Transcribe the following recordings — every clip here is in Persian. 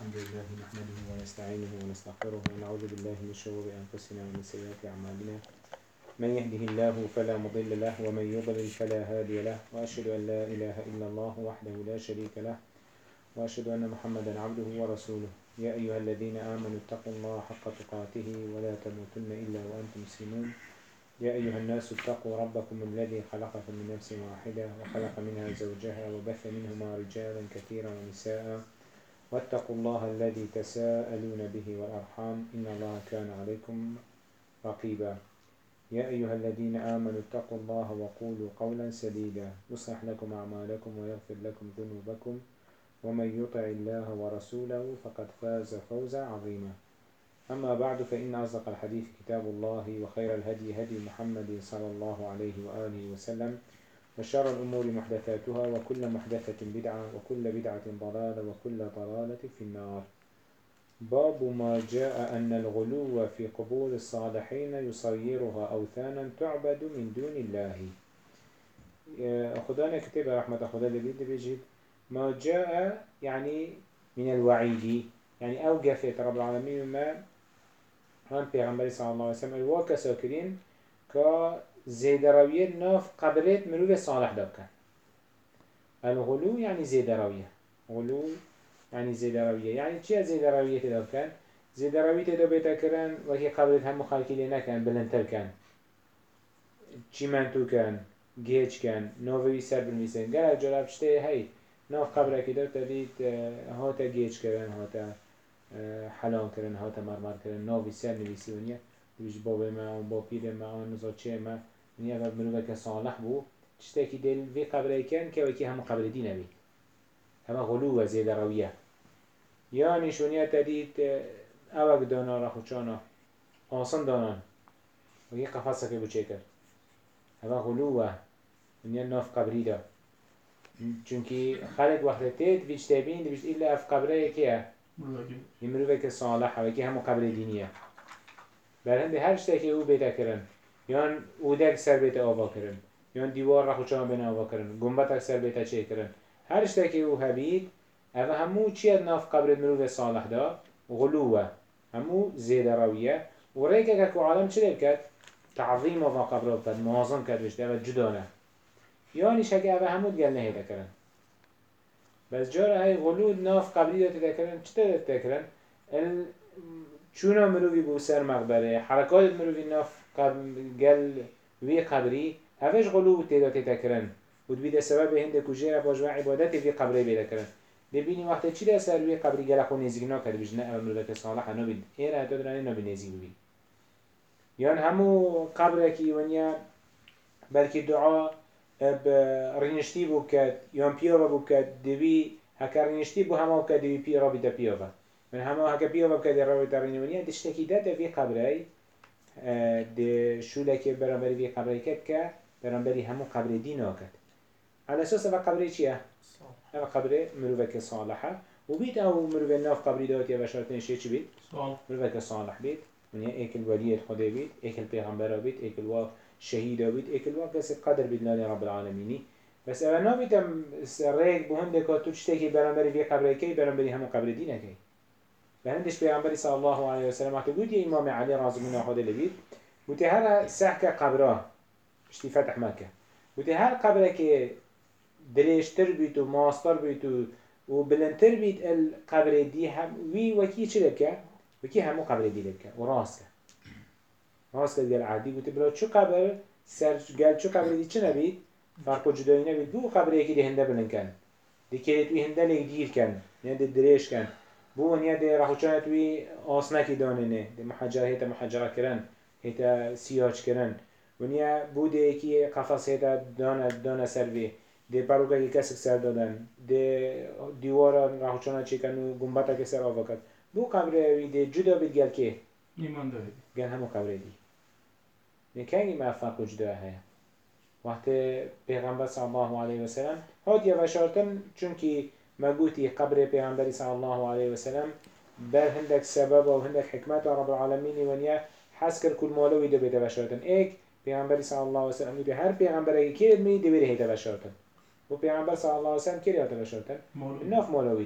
الحمد لله نحمده ونستعينه ونستغفره ونعوذ بالله من شرور أنفسنا ومن سيئات أعمالنا من يهده الله فلا مضل له ومن يضلل فلا هادي له وأشهد أن لا إله إلا الله وحده لا شريك له وأشهد أن محمدا عبده ورسوله يا أيها الذين آمنوا اتقوا الله حق تقاته ولا تموتن إلا وأنتم مسلمون يا أيها الناس اتقوا ربكم الذي خلقكم من نفس واحدة وخلق منها زوجها وبث منهما رجالا كثيرا ونساء واتقوا الله الذي تساءلون به والأرحام إن الله كان عليكم رقيبا يا أيها الذين آمنوا اتقوا الله وقولوا قولا سديدا يصلح لكم أعمالكم ويغفر لكم ذنوبكم ومن يطع الله ورسوله فقد فاز فوزا عظيما أما بعد فإن أصدق الحديث كتاب الله وخير الهدي هدي محمد صلى الله عليه وآله وسلم وشر الأمور محدثاتها وكل محدثة بدعة وكل بدعة ضلالة وكل ضلالة في النار باب ما جاء أن الغلو في قبور الصالحين يصيرها أوثانا تعبد من دون الله خدانا كتب رحمة خدا لبيد بيجد ما جاء يعني من الوعيد يعني أوقفت رب العالمين ما هم پیغمبر صلى الله عليه وسلم الواقع ساكرين كزيادة روية ناف قبرات مروف صالح دابكن الغلو يعني زيادة روية غلو يعني زيادة روية يعني چيا زيادة روية دابكن زيادة روية دابتا كرن وكي قبرات هم مخالكي لنا كان بلنتر كان چي منتو كان گيج كان نووي سر بالميسن قال جراب شتي هاي ناف قبرك دابتا ديت هاتا گيج كرن هاتا حلان کردن هات مرمر کردن ناوی سر نویسی ونیا دویش باب ما و با پیر ما و نزاچه ما ونیا و مروفه که صالح بو چطه که دل وی قبره کن که وکی هم قبره دی نبید همه غلو و زیده رویه یعنی شونیا تدید اوک دانا را خوچانا آسان دانان وکی قفصه که بچه کرد همه غلو و ونیا ناف قبری دا چونکه خلق وقت تید ویچ تبین دویش ایلا اف قبره که يمروه که صالح و که همو قبر دینیه بر هنده هر شته که او بیتا کرن یان او دک سر بیتا آوا کرن یان دیوار را خوچان بین آوا کرن گنبت سر بیتا چه کرن هر شته که او هبید اوه همو چیه ناف قبر مروه صالح دا غلوه همو زیده رویه و ریکه که عالم چه بکد تعظیم و قبر بکد معظم کد بشته اوه جدانه یانی شکه اوه همو دگل نهیده کرن بس جارة هاي غلود ناف قبلي دا تذكرن چطور تذكرن؟ چونا مروفي بو سر مقبره حركات مروفي ناف قل وي قبري هفش غلود تدا تذكرن ودبيد سبب هنده كجيرا باجوا عبادت في قبره بيذكرن دبيني وقت چي دا سر وي قبري قل اخو نزيق ناكد بجنه او مروفة صالحة نبيد ايرا تدراني نبي نزيق بي يان همو قبركي ونيا بلكي دعا رینشتی بو کد یا پیاوا بو کد دوی هکر رینشتی بو همه کد دوی پیاوا بیتا پیاوا من همه هکر پیاوا بکد را بیتا رینونیه دشتکی داده وی قبره ده شوله که برانبری وی قبره کد که برانبری همه قبره دینا کد على اساس او قبره چیه؟ او قبره مروفه که صالحه و بید او مروفه ناف قبری داتی و شرطنشه چی بید؟ مروفه که صالح بید ونیا ایکل ولیت خدا بید ایکل پیغمبر بید ایکل و شهيد بيت اكل وقت قدر بدنا رب العالمين بس انا نبيتم ريك بهندك تو تشتكي برامبري في قبركي برامبري هم قبر دينك بهندش پیغمبر صلى الله عليه وسلم وقت قلت يا امام علي رضي الله عنه لبيت قلت هذا سحك قبره اشتي فتح مكه قلت هل قبرك دريشتر بيت وماستر بيت وبلنتر بيت القبر دي هم وي وكي چلبك وكي هم قبر دي لبك وراسك راسك قال عادي قلت برا شو قبر سر قال شو قبر دي چه نبيد فرق جدایی نبید بو قبر یکی ده هنده بلند کن دی که توی هنده لیک دیر کن نه ده درش کن بو ونیا ده رخوچانه توی آسنکی دانه نه ده محجره هیتا محجره کرن هیتا سیاج کرن ونیا بو ده یکی قفص هیتا دانه سر بی ده پروکه که کسک سر دادن ده دیوارا رخوچانه چی کن و گنبتا که سر آفا کن بو قبر وی ده جدا بید گل که ایمان دارید گل همو قبر دی نکنی ما فرق جدا هیا وقت پیغمبر صلی الله علیه و سلم هات یا وشارتن چونکی مگوتی قبر پیغمبر صلی الله علیه و سلم بر هندک سبب و هندک حکمت رب العالمین ونیا حس کر کل مولوی دو بیت وشارتن ایک پیغمبر صلی الله علیه و سلم دو هر پیغمبر کی می دو بیت وشارتن و پیغمبر صلی الله علیه و سلم کی هات وشارتن ناف مولوی دو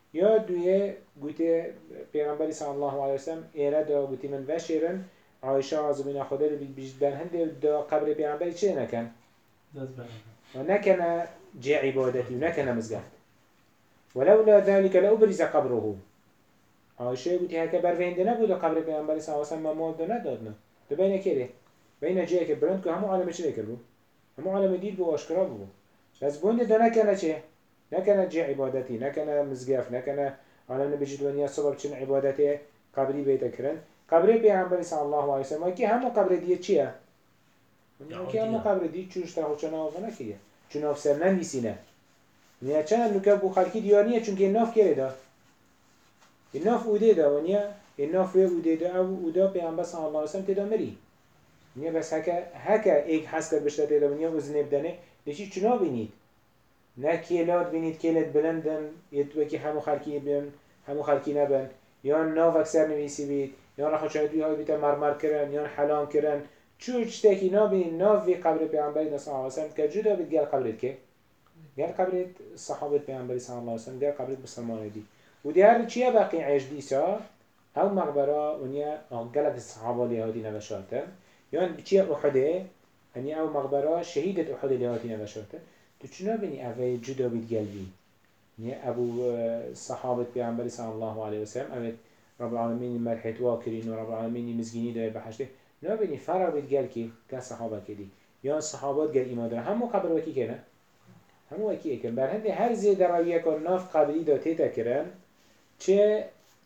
یا دویه گوته پیغمبری صلی الله علیه وسلم ایره دا گوتی من وشیرن عایشه عظمین خدا رو بیجد بر هنده دا قبر پیغمبری چه نکن؟ و نکنه جه عبادتی و نکنه مزگفت ولولا ذلك لأبرز قبره عایشه گوتی هکه بر وینده نبود قبر پیغمبری صلی الله علیه وسلم ما دا ندادنا دا بین کره بین جه که برند که همو عالم چه کرد همو عالم دید بو آشکرا بو بس بونده دا نکنه چه؟ نکنه جه عبادتی نکنه مزگفت نکنه عالم نبیجد ونیا سبب چن عبادتی قبری بیتا کرن قبری پیغمبری صلی الله علیه وسلم که همو قبر دیگه چیه؟ که همو قبر دیگه چوش تا خود چنه آفنه کیه چون افسر نمیسینه نیا چند نکه بو خلکی دیانیه چون که ناف کرده دا ناف اوده دا ونیا ناف اوده دا او اوده پیغمبر صلی الله علیه وسلم تدا مری نیا بس هکا ایک حس کرد بشته تدا ونیا وزنه بدنه دیشی چنا بینید نه کیلاد بینید کیلت بلندن یه که همو خلکی بین همو خلکی نبن یا ناف اکثر نویسی بید یا رخ شاید های بیتا مرمر کرن یا حلام کرن چوش تاکی نابینید ناف وی قبر پیغمبری صلی الله علیه وسلم که جدا بید گل قبرت که گل قبرت صحابت پیغمبری صلی الله علیه وسلم گل قبرت مسلمان دی و دیار چیه باقی عیش دیسا او مقبره ونیا گلت الصحابه لیهادی نوشاتن یا چیه احده یعنی او مقبره شهیدت احد لیهادی نوشاتن تو چنا بینی اوه جدا بید قلبی نه ابو صحابت پیامبر صلی الله علیه و سلم اوه رب العالمین مرحت واکرین و رب العالمین مزگینی داره بحشته نه بینی فرق بید قل کی که صحابه کدی یا صحابات قل ایمان داره همو قبر وکی کنه همو وکی کن بر هنده هر زید رویه کن ناف قبری دا تیتا کرن چه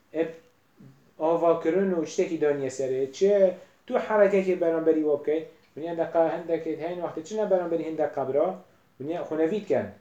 آوا کرن و چتکی دانیه سره چه تو حرکه که برانبری واب که ونیا هنده که هین وقت چه برانبری هنده قبره ونیا خونوید کن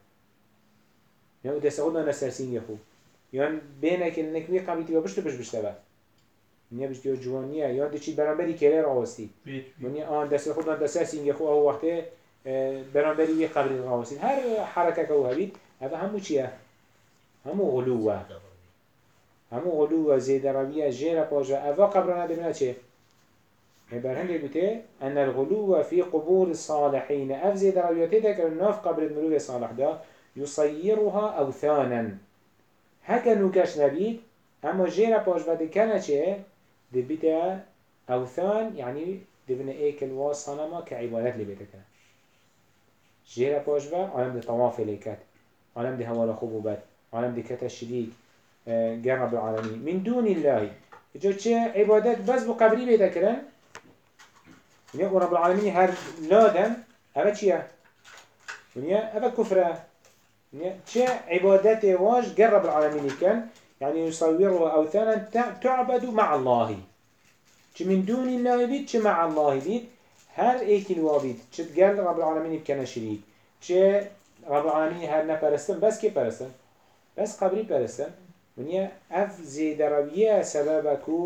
یا دست خود نسرسین یخو یا بینه که نکوی قبیتی و بشتو بشته با ونیا بشتی و جوانیه یا دچی برانبری کلیر آواستی ونیا آن دست خود نسرسین یخو او وقته برانبری وی قبری آواستی هر حرکه که او هبید هذا همو چیه؟ همو غلوه همو غلوه زیده رویه جیره پاجه اوه قبرانه دمینه چه؟ برهنده بوده أن الغلو في قبور الصالحين أفزد رويته الناف قبر الملوك الصالح ده يصيرها أوثانا هكا نوكاش نبيد أما جيرا باش بعد كان چه دي بيتا أوثان يعني دي بنا ايك الواصنما كعبادات اللي بيتا كان جيرا باش بعد عالم دي طواف ليكات عالم دي هوالا خبوبات عالم دي كتا الشريك جرب العالمين من دون الله جو چه عبادات بس بقبري بيتا كان ونیا رب العالمین هر لادن اوه چیه؟ ونیا اوه کفره ونیا چه عبادت واج گر رب العالمین کن يعني يصوره أوثانا تعبد مع الله چه من دون الله بيت چه مع الله بيت هر ايكي الوابيت چه تقال رب العالمين بكنا شريك چه رب العالمين هر نپرستن بس كي پرستن بس قبري پرستن ونیا اف زيد روية سببكو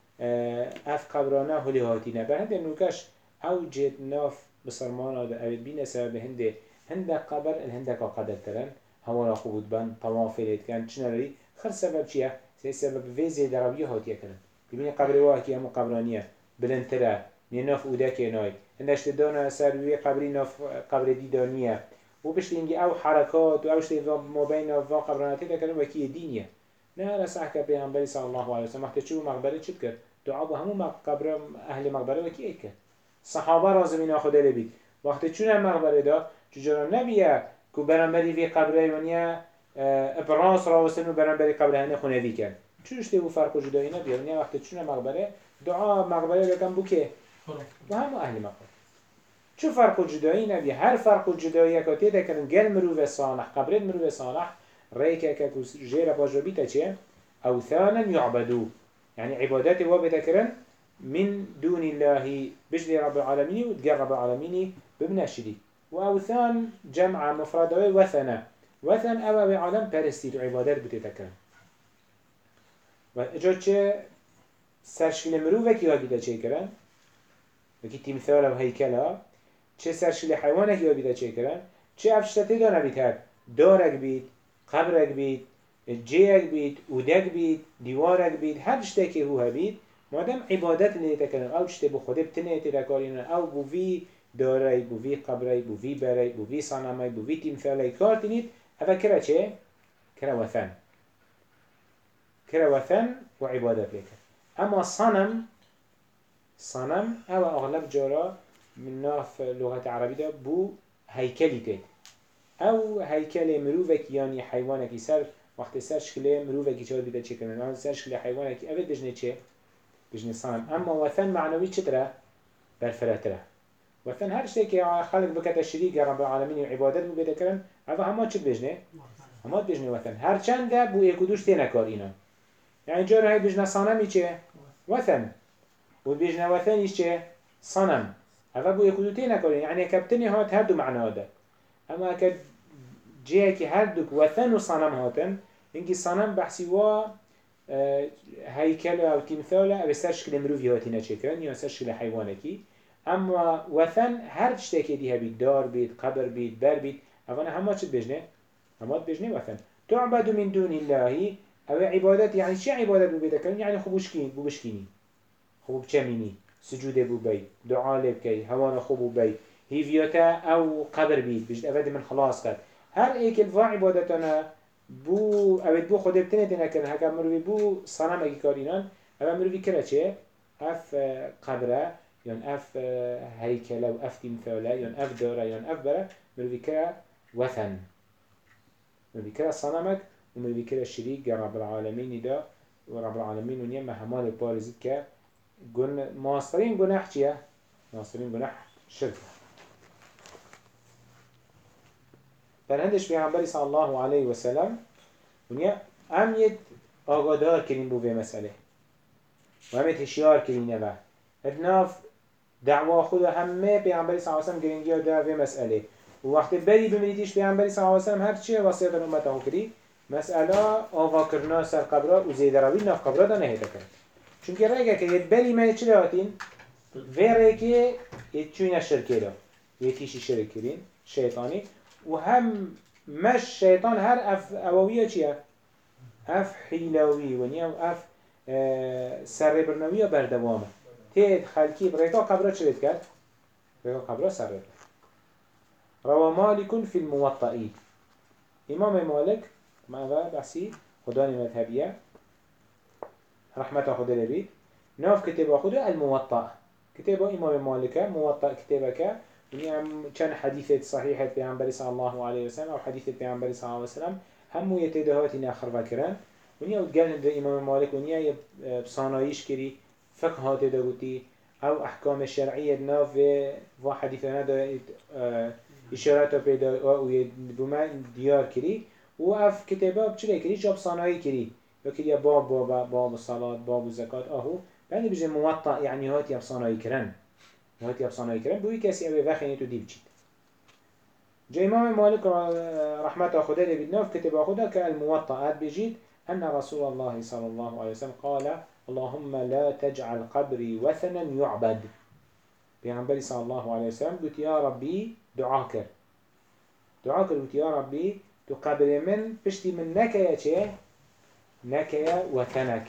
اف قبرانه هلی هاتینه به هنده نوکش او جد ناف بسرمانه ده اوید بینه سبب هنده قبر الهنده که قدر ترن هوالا خوبود بند طواف لید کن چنه خر سبب چیه؟ سبب ویزه درویه هاتیه کنن ببینی قبر واه که همو قبرانیه بلندتره نی ناف اوده که نای هندشت دانه سر وی قبری ناف قبر دیدانیه و بشت اینگه او حرکات و اوشت ما بین و قبراناتی ده کنن وکی دینیه نه رسح که پیغمبری صلی الله علیه وسلم وقتی چو مقبره چید کرد دعا با همون مقبره اهل مقبره وکی اید کرد صحابه رازمین خدا لبید وقتی چون مقبره دا چجورا نبیه که برانبری وی قبره ونیا ابراس راوستن و برانبری قبره هنه خونه وی کرد چونش تیبو فرق و جدایی نبیه ونیا وقتی چون مقبره دعا مقبره لکن بو که و همون اهل مقبره چو فرق و جدایی نبیه هر فرق و جدایی که تیده کنن گل مروف صالح قبرت مروف صالح ريكا كاكو جيرا باجوبيتا چه أوثانا يعبدو يعني عبادات وابتا كرن من دون الله بجلي رب العالمين وتقر رب العالمين ببنا شريك وأوثان جمع مفردة وثنا وثن أبا بعالم پرستيد عبادات بتتا كرن وإجاد چه سرشكل مروفة كي وابتا چه كرن وكي تمثال وهيكلا چه سرشكل حيوانة كي وابتا چه كرن چه أفشتته دانا بيتهر دارك بيت قبرك بيت جيك بيت ودك بيت ديوارك بيت هر شتاكي هو بيت مادام عبادت اللي تكلم او شتى بخده بتنه تذكرين او بوفي داري بوفي قبري بوفي بري بوفي صنمي بوفي تمثالي كارتنيت هذا كرا چه كرا وثن كرا وثن وعبادة بك. أما صنم أو أغلب جارا من ناف لغة عربية بو هيكلي تيت أو هيكل مروفك يعني حيوانك سر وقت سر شكله مروفك شو بيدا شيء كمان أو سر شكله حيوانك أبد بجنة شيء بجنة صنم. أما وثن معنوي شترة برفرتره وثن هر شيء كي خلق بكت الشريك رب العالمين وعبادات بو بيدا كرن هذا هم شو بجنة هم بجنة وثن هر چند ده بو يكودوش تينا كارينا يعني جاره هاي بجنة صنمي چه وثن وبيجنا وثن چه صنم هذا بو يكودو تينا كارين يعني كابتني هات هر دو معنى هذا اما كد جيه كي هر دوك وثن وصنم هاتن انكي صنم بحثي وا هيكل او تمثال او سر شكل مروفي هاتينا چكرن یا سر شكل حيوانكي اما وثن هر تشتكي ديها بيت دار بيت قبر بيت بر بيت اولا هما چه بجنه هما بجنه وثن تعبد من دون الله او عبادت يعني شي عبادت بو بيدكن يعني خبوشكين بو بشكيني خبو بچميني سجود بو بي دعاء لبكي هوانا خبو بي هيفيوتا او قبر بيت بجد افاد من خلاص قد هر ايك الفا عبادتنا بو اوید بو خود بتنه تنه کرن هکا مروی بو صنم اگه کارینان او مروی کرا چه؟ اف قبره یان اف هیکله و اف تمثاله یان اف داره یان اف بره مروی کرا وثن مروی کرا صنمك و مروی کرا شریک رب العالمین دا و رب العالمین و نیم همال پارزید که ماسترین گناه چیه؟ ماسترین گناه شرک فرهندش پیغمبری صلی الله علیه و سلم ونیا امید آگادار کنیم بو به مسئله و امید هشیار کنیم نبا ادناف دعوا خود همه پیغمبری صلی الله علیه و سلم گرنگی دار به مسئله و وقتی بری بمریدیش پیغمبری صلی الله علیه و سلم هر چیه وصیت امت ها کردی مسئله آوا کرنا سر قبرا و زیده روی ناف قبرا دا نهیده کرد چون که رگه که ید بری ما چی لاتین ویره که ید چوین شرکه دا ید تیشی شرک کردین شیطانی و هم مش شیطان هر اف اوویه چیه؟ اف حیلوی و نیم اف سر برنویه بردوامه تید خلکی ریکا قبره چه بید کرد؟ ریکا قبره سر بید روا مالک فی الموطئی امام مالک معنا بحثی خدای مذهبیه رحمت خدا لبید ناف کتاب خدا الموطأ كتاب امام مالك موطأ كتابك ونعم كان حديث صحيحة بيعنبري صلى الله عليه وسلم أو حديث بيعنبري صلى الله عليه وسلم هم يتدهات ناخر بكران ونيا وتقال ده امام مالك ونيا بصانايش كري فقه تدهوتي أو أحكام الشرعية ناف و حديثنا ده إشارات بيدا وبما ديار كري وأف كتابه بشري كري جاب صاناي كري وكري باب الصلاة باب الزكاة أهو يعني بيجي موطأ يعني هات يبصاناي كران هات يبصاناي كران بوي كسي أبي وخيني تو ديب جيت جاء إمام مالك رحمة خدا لبدنا في كتاب خدا كالموطأات بيجيت أن رسول الله صلى الله عليه وسلم قال اللهم لا تجعل قبري وثنا يعبد بيعنبري صلى الله عليه وسلم قلت يا ربي دعاكر قلت يا ربي تقبل من بشتي من نكيا چه نكيا وثنك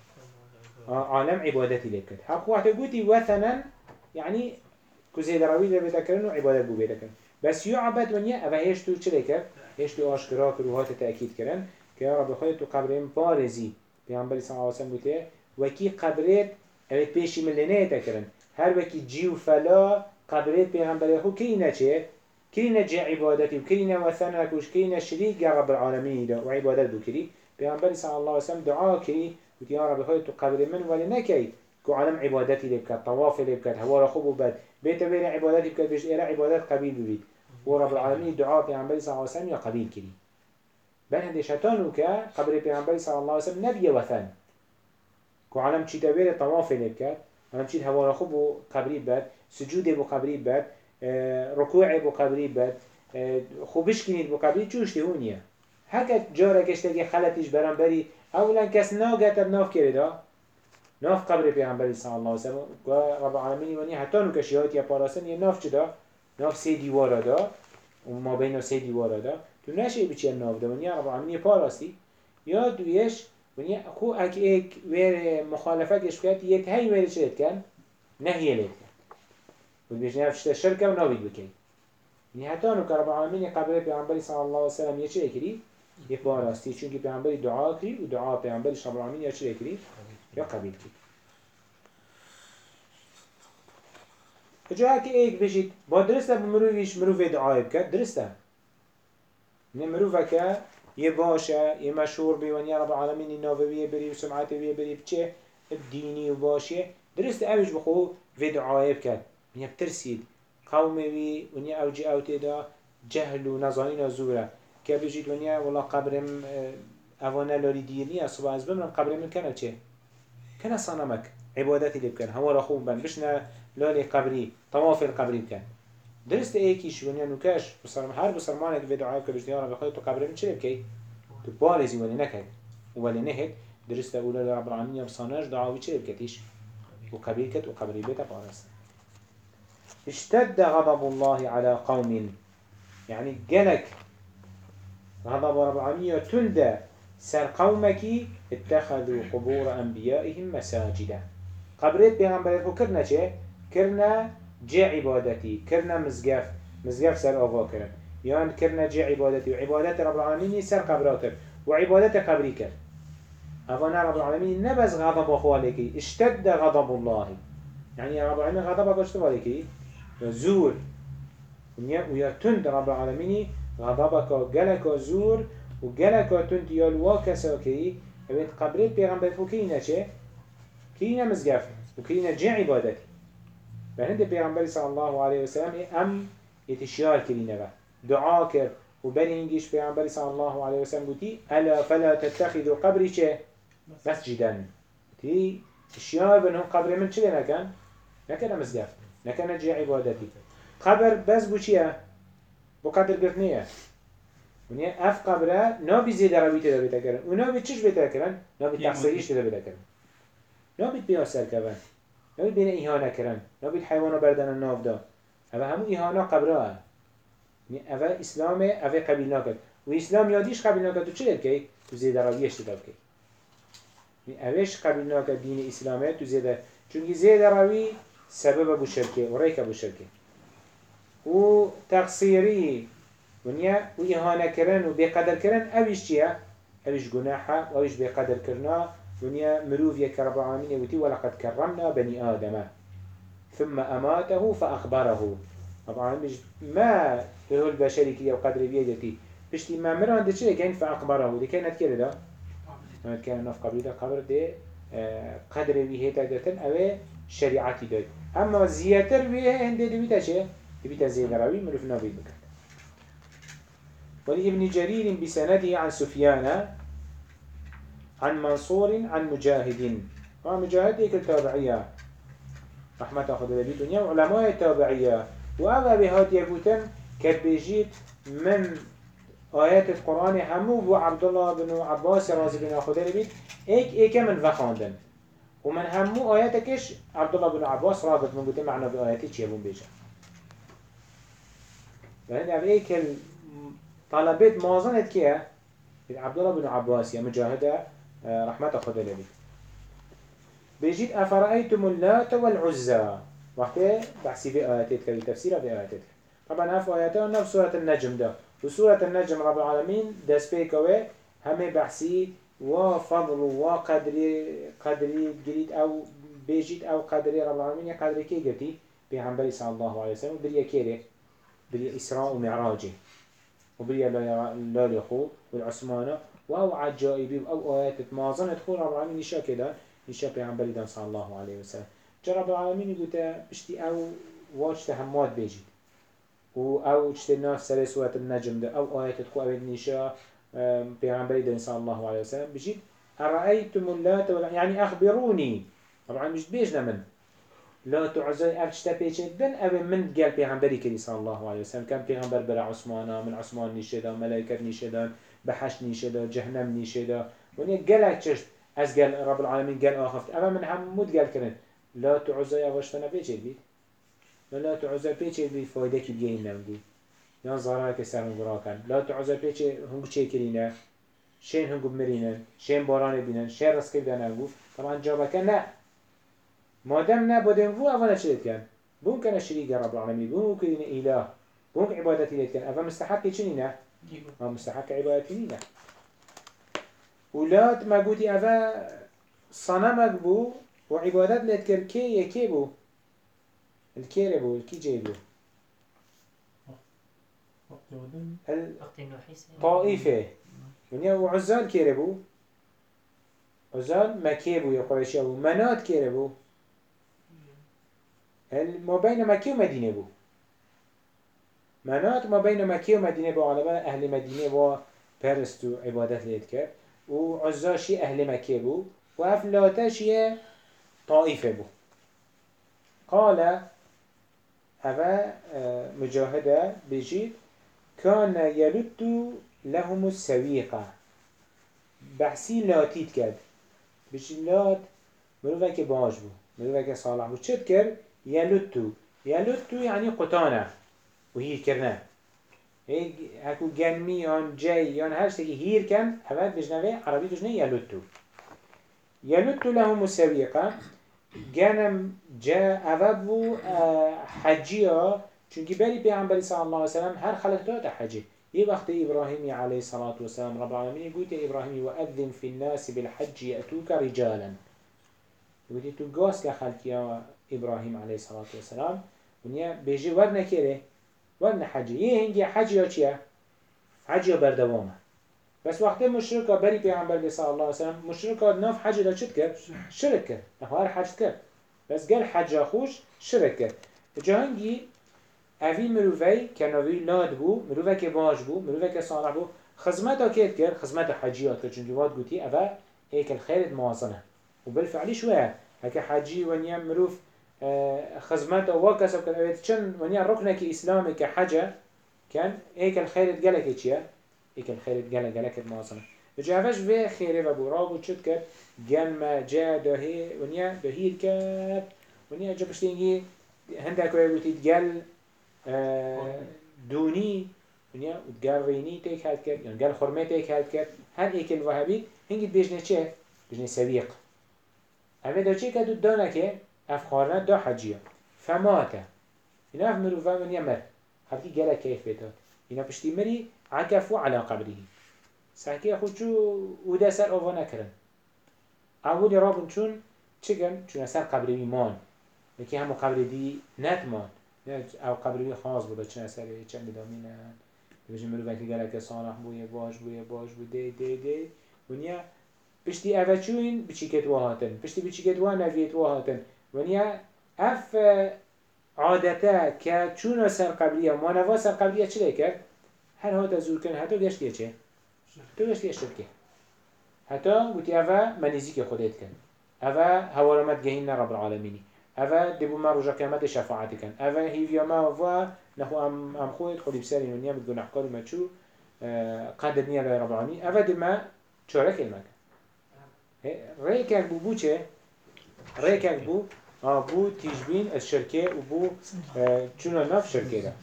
عالم عبادتي لك حق وقت قلت وثنا يعني كزيد روي ده بذكرنه عبادة بو بذكرن بس يعبد ونيا أبا هيش تو چلي كر هيش تو آشكرا كر وهات تأكيد كرن كيا رب خير تو قبرين بارزي بيعنبري صلى الله عليه وسلم قلت وكي قبرت أبت بيشي من لنه تكرن هر وكي جيو فلا قبرت بيعنبري خو كينا چه كينا جي عبادتي وكينا وثنك وش كينا شريك يا رب العالمين ده وعبادت بو كري بيعنبري صلى الله عليه وسلم دعا كري قلت يا رب خير تو قبر من ولنكي كو عالم عبادتي لبكت طواف لبكت هوا رخوب وبد بيت بين عبادتي بكت بيش إيرا عبادات قبيل ببيت ورب العالمين دعاء بيعنبري صلى الله عليه وسلم يا قبيل كري بل هندي شتانو كا قبر بيعنبري صلى الله عليه وسلم نبي وثن كو عالم چي تبير طواف لبكت عالم چي هوا رخوب وقبري بد سجود بو قبري بد ركوع بو قبري بد خوبش كنيد بو قبري چوش تهونيه هكا جارك اشتاقي خلتش برنبري اولا كس ناقت بناف كرده ناف قبر پیغمبری صلی الله علیه و سلم و رب العالمین ونی حتی نو کشیات یا پاراسن یه ناف چدا ناف سه دیواره دا و ما بین سه دیواره دا تو نشه بچی ناف دا ونی رب العالمین پاراسی یا دویش ونی خو اک ایک ویر مخالفت اشکات یک هی ویر چلت کن نهیه لید کن و بیش نفشت شرکه و ناوید بکن ونی حتی نو که رب العالمین قبر پیغمبری صلی الله علیه و سلم یه چه کری يبارستي چونكي پیغمبر دعا كري ودعا پیغمبر رب العالمين يا چه كري يا قبيل كري فجاء ايك بجيت با درسته بمروفيش مروفي دعاء بكت درسته من مروفك يباشا يمشهور بي ونيا رب العالمين ناوي بري وسمعته بري بچه الديني وباشي درست اوش بخو في دعاء بكت من بترسيد قومي بي ونيا اوجي اوتي دا جهل ونظانين زورة كبجيت ونيا والله قبرم اوانا لوري ديني اصبع از بمرم قبرم من كان چه كان صنمك عبادتي اللي بكن هو رخوم بن بشنا لولي قبري طواف القبري بكن درست ايكيش ونيا نوكاش بصرم هر بصرمانك في دعاء بكت يا رب خير تو قبرم من چه بكي تو بارزي ولا نكد ولا نهد درست أولى رب العالمين بصاناش دعاوي چه بكتيش وقبيل كت وقبري بيتا بارس اشتد غضب الله على قوم يعني جلك غضب رب العالمين تلد سر قومك اتخذوا قبور أنبيائهم مساجدا قبرت بيغمبرت كرنا چه؟ كرنا جي عبادتي كرنا مزقف سر آغا كرن يعني كرنا جي عبادتي وعبادت رب العالمين سر قبراتر وعبادت قبري كر أفانا رب العالمين نبز غضب أخوالك اشتد غضب الله يعني رب العالمين غضبك اشتوالك زور ويا تند رب العالمين غضبك جلك زور وجلك تند يالوا كساكي أبيت قبرت بيغمبر فوكينا چه كينا مزقف وكينا جي عبادتي فهند بيغمبر صلى الله عليه وسلم أم يتشيار كلينا بقى دعاء كر وبنينجيش بيغمبر صلى الله عليه وسلم قلتي ألا فلا تتخذوا قبري چه مسجدا تي الشيار بنهم قبر من چه نكن نكن مزقف نكن جي عبادتي قبر بس بو چيه بو قدر قرتنيه ونیا اف قبره نابی زیده روی تدا بیتا کرن و نابی چش بیتا کرن؟ نابی تقصیریش تدا بیتا کرن نابی بیاسر کرن نابی بین ایهانه کرن نابی حیوانا بردن ناف دا اوه همون ایهانا قبره ها اوه اسلامه اوه قبیل ناکد و اسلام یادیش قبیل ناکد تو چه دید که؟ تو زیده رویش تدا بکی اوهش قبیل ناکد دین اسلامه تو زیده چونکه زیده روی سبب بو شرکه و ریک بو شرکه و تقصیری ونیا و ایهانه کرن و بقدر کرن اویش چیه؟ اویش گناحه و اویش بقدر کرنا ونیا مروف یک رب العالمین وتی ولقد کرمنا بني آدم ثم أماته فأخبره رب العالمین ما له البشري كي وقدر بيدتي بشتي ما مران ده چه كان فأخبره ده كانت كده ده ما كان نف قبل ده قبر ده قدر بيهتا دتن أو شريعتي ده أما زياتر بيه هنده ده بيتا چه؟ ده بيتا زيادة روي مروف نابي بكت ولابن جرير بسنده عن سفيان عن منصور عن مجاهد ومجاهد يك التابعية رحمة أخذ الدنيا وعلماء التابعية وأغا بهات يقولون كبيجيت من آيات القرآن همو بو عبد الله بن عباس رازي بن أخذ البيت إيك من فخاندن ومن همو آياتكش عبد الله بن عباس رابط من قلت معنا بآياتي يبون بيجا فهذا إيك طلبت مازنت كيه عبد الله بن عباس يا مجاهدة رحمة أخذ البيت بيجيت أفرأيتم اللات والعزى وقت بحثي في آياتك كي تفسيرها في آياتك طبعا هف آياتها نفس سورة النجم ده وسورة النجم رب العالمين دس بيكوه همي بحثي وفضل وقدري جريد أو بيجيت أو قدري رب العالمين قدري كي قلتي بيعنبري صلى الله عليه وسلم بريا كيري بريا إسراء ومعراجي وبريا لا يخو والعثمانة وأو عجائبي أو آيات مازن تخول رب العالمين نشا كده نشا بيعنبري دان صلى الله عليه وسلم جا رب العالمين يقول بشتي أو واج تهمات بيجيت أو اجتنا سر سورة النجم ده أو آيات تخو أبد نشا بيعنبري دان صلى الله عليه وسلم بيجيت أرأيتم اللات يعني أخبروني طبعا مش بيجنا من لا تعزي أفشتا بيجت بن أبي من قال بيعنبري كري صلى الله عليه وسلم كان بيعنبر برا عثمانا من عثمان نشدا ملائكة نشدا بحش نشدا جهنم نشدا وني قالك چشت از قال رب العالمين قال آخفت أما من حمود قال كرن لا تعزي أفشتنا بيجت بيت لا تعزي بيجت بيت فايدة كي بيجين نمدي يان ظهرك سرهم قراكن لا تعزي بيجت هنگو چه كرينه شين هنگو بمرينن شين باران بينن شين رسكي بدن طبعا جوابك لا مادام نبودن فو أولا شريت كان بون كان الشريك رب العالمين بون كرين إله بون عبادتي ليت كان أفا مستحق چنينه؟ مستحق عبادتي لينا ولاد ما قوتي أفا صنمك بو وعبادات لتكر كي يكي بو الكيري بو الكي جي بو وقت نوحي سنة الطائفة ونيا وعزال كيري بو عزال مكي بو يا قريشي بو منات كيري بو ما بين مكي ومدينة بو منات ما بين مكي ومدينة بو على بقى أهل مدينة بو بيرستو عبادات ليتكر وعزاشي أهل مكي بو وأفلاتاشي طائفة بو قال هذا مجاهدة بيجي كان يلد لهم السويقة بحسي لاتيت كد بيجي لات مروفا كي باش بو مروفا كي صالح بو چد كر يلد يعني قطانة وهي كرنا هيك هكو جنمي يان جاي يان هر شيء هير كان هذا بجنبه عربي بجنبه يلد لهم السويقة جانم جا أبو حجيا چونكي بري پیغمبر صلى الله عليه وسلم هر خلق داده حجي يه وقت إبراهيم عليه الصلاة والسلام رب العالمين يقول يا إبراهيم وأذن في الناس بالحج يأتوك رجالا يقول تو قاس كخلق يا إبراهيم عليه الصلاة والسلام ونيا بيجي ورنا كيره ورنا حجي يه هنجي حجي يا چيا حجي يا بردوامه بس وقتی مشرکا بری پیامبر صلی الله علیه و سلم مشرکا ناف حج دا چت کرد شرک کرد نخوار حج کرد بس گل حج خوش شرک کرد جهانگی اوی مروفی که نوی لاد بو مروفی که باش بو مروفی که صالح بو خدمتا کرد کرد خدمت حجیات کرد چون جواد گوتی اوه هيك الخير موازنه وبالفعل شويه هكا حجي ونيا مروف خدمتا وكسب كذا چن ونيا ركنك اسلامي كحجه كان هيك الخير تقلك چيه هيك الخير جلك المواصلة بجافش في خيره وبوراب وشد كر جل ما جاء دهي ونيا دهير كر ونيا جبش تيجي هندك ويقولي تجل دوني ونيا وتجل ريني تيك هاد كر يعني جل خرمة تيك هاد كر هل هيك الوهابي هنجي بيجنا چه بيجنا سبيق أما ده چه كدو دانك أفخارنا دا حجية فماته هنا أفمرو فمن يمر خلقي جل كيف بيتات هنا بشتي مري عكفوا على قبره سحكي أخو شو وده سر أوفا نكرن أولي رابن چون سر قبره مان لكي همو قبره دي نتمان أو قبره خاص بوده چون سر چند دامينه بيجي مروفن که گلک صالح بويه باش بو دي ونيا بشتي أفا چوين بچيكت واهاتن بشتي بچيكت وانفيت واهاتن ونيا أف عادتا که چون سر قبریه مانوا سر قبریه چه کرد؟ هر هات زور کن حتی گشتیه چه؟ تو گشتیه شرکه حتی گوتی اوه منیزی که خودت کن اوه هوارمت گهین رب العالمینی اوه دبو ما رجا قیامت شفاعتی کن اوه هیویا ما و نخو ام خودت خودی بسری نونیا بد گناهکاری ما چو قدر نیا لای رب العالمین اوه دما چاره کلمه کن ریکک بو چه؟ ریکک بو بو تیجبین الشركة وبو چونو ناف شركة ده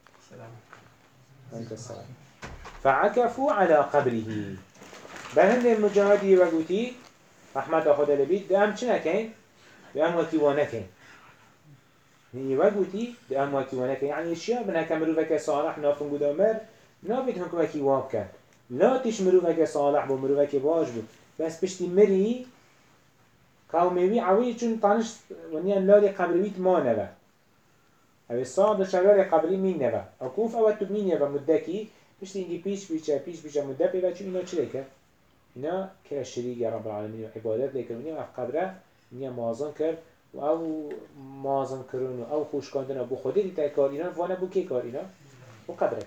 السلام فعكفوا على قبره بهند المجاهدي وقوتي رحمة خدا لبيت ده هم چنا كين ده هم وكيوانا كين هي وقوتي ده هم وكيوانا كين يعني الشيء بنا كمروفك صالح نافن قد أمر نابد هنك وكيواب كان لا تش مروفك صالح بو مروفك باش بو بس بشتي مري قومي عوي چون طانش ونيا لاري قبرويت ما نبا او صاد شلال قبری مين نبا اكوف او تو مين نبا مدكي مش تيجي بيش مدة بيبا چون اینا چه لكه اینا كلا شريك رب العالمين وعبادات لكه ونيا اف قبره ونيا موازن كر او موازن كرون او خوش كاندن ابو خودي دي تاكار اینا وانا بو كي كار اینا وقبرك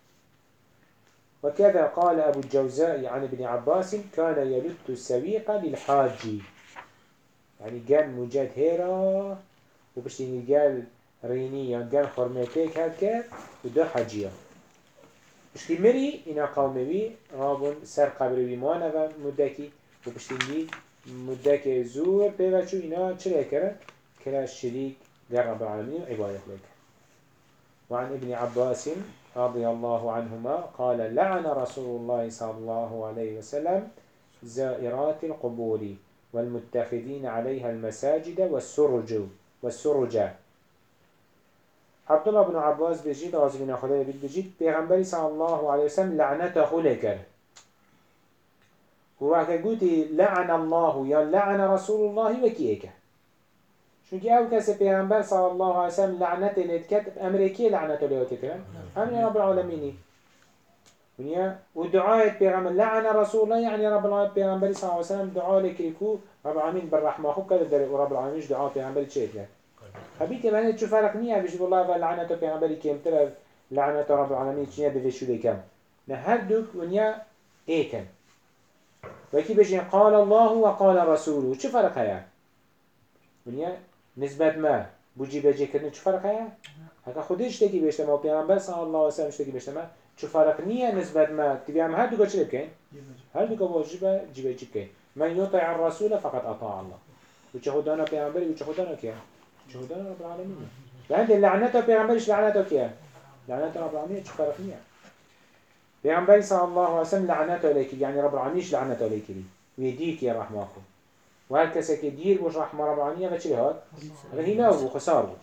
وكذا قال ابو الجوزاء عن ابن عباس كان يلت السويق للحاج يعني قال مجاد هيرا وبشتيني قال ريني يعني قال خرمتك هكا وده حجيا بشتي مري إنا قومي رابون سر قبر بيمانا ومدكي وبشتيني مدكي زور بيباتشو إنا چلي كرا كرا الشريك قال رب العالمين وعبادة لك وعن ابن عباس رضي الله عنهما قال لعن رسول الله صلى الله عليه وسلم زائرات القبور والمتخذين عليها المساجد والسرج عبد الله بن عباس بجيد غازبين خلال بجيد پیغمبر صلى الله عليه وسلم لعنته خلقر ووقت قوتي لعن الله يا لعن رسول الله وكي إيكا شونك أو كسي پیغمبر صلى الله عليه وسلم لعنة اللي تكتب أمريكي لعنة اللي يتكلم أمن رب العالمين ونيا ودعاء پیغمبر لعن رسول الله يعني رب العالمين پیغمبر صلى الله عليه وسلم دعاء لكيكو رب العالمين بالرحمة خب كده در ورب العالمين دعاء پیغمبر تشيت يعني خبيت يعني تشوف فرق نيا بيش والله لعنة پیغمبر كيم ترى لعنة رب العالمين تشنيا بفشو لكم نهدك ونيا إيكن وكي بيجي قال الله وقال رسوله شو فرق هيا ونيا نسبة ما بوجي بيجي كرني شو فرق هيا هكا خودش تيجي بيشتما وبيغمبر صلى الله عليه وسلم تيجي بيشتما شو فرق نيا نسبة ما تبي عم هادو كشلي بكين هادو كواجبة جيبه جيبكين من يطيع الرسول فقد أطاع الله وشهودانا بيغمبر وشهودانا كيا شهودانا رب العالمين فعند اللعنة بيغمبرش لعنته كيا لعنة رب العالمين شو فرق نيا بيغمبر صلى الله عليه وسلم لعنته عليك يعني رب العالمين لعنته عليك لي ويديك يا رحمة أخو وهل كسك يدير وش رحمة رب العالمين ما تشيل هاد هذا هنا وخساره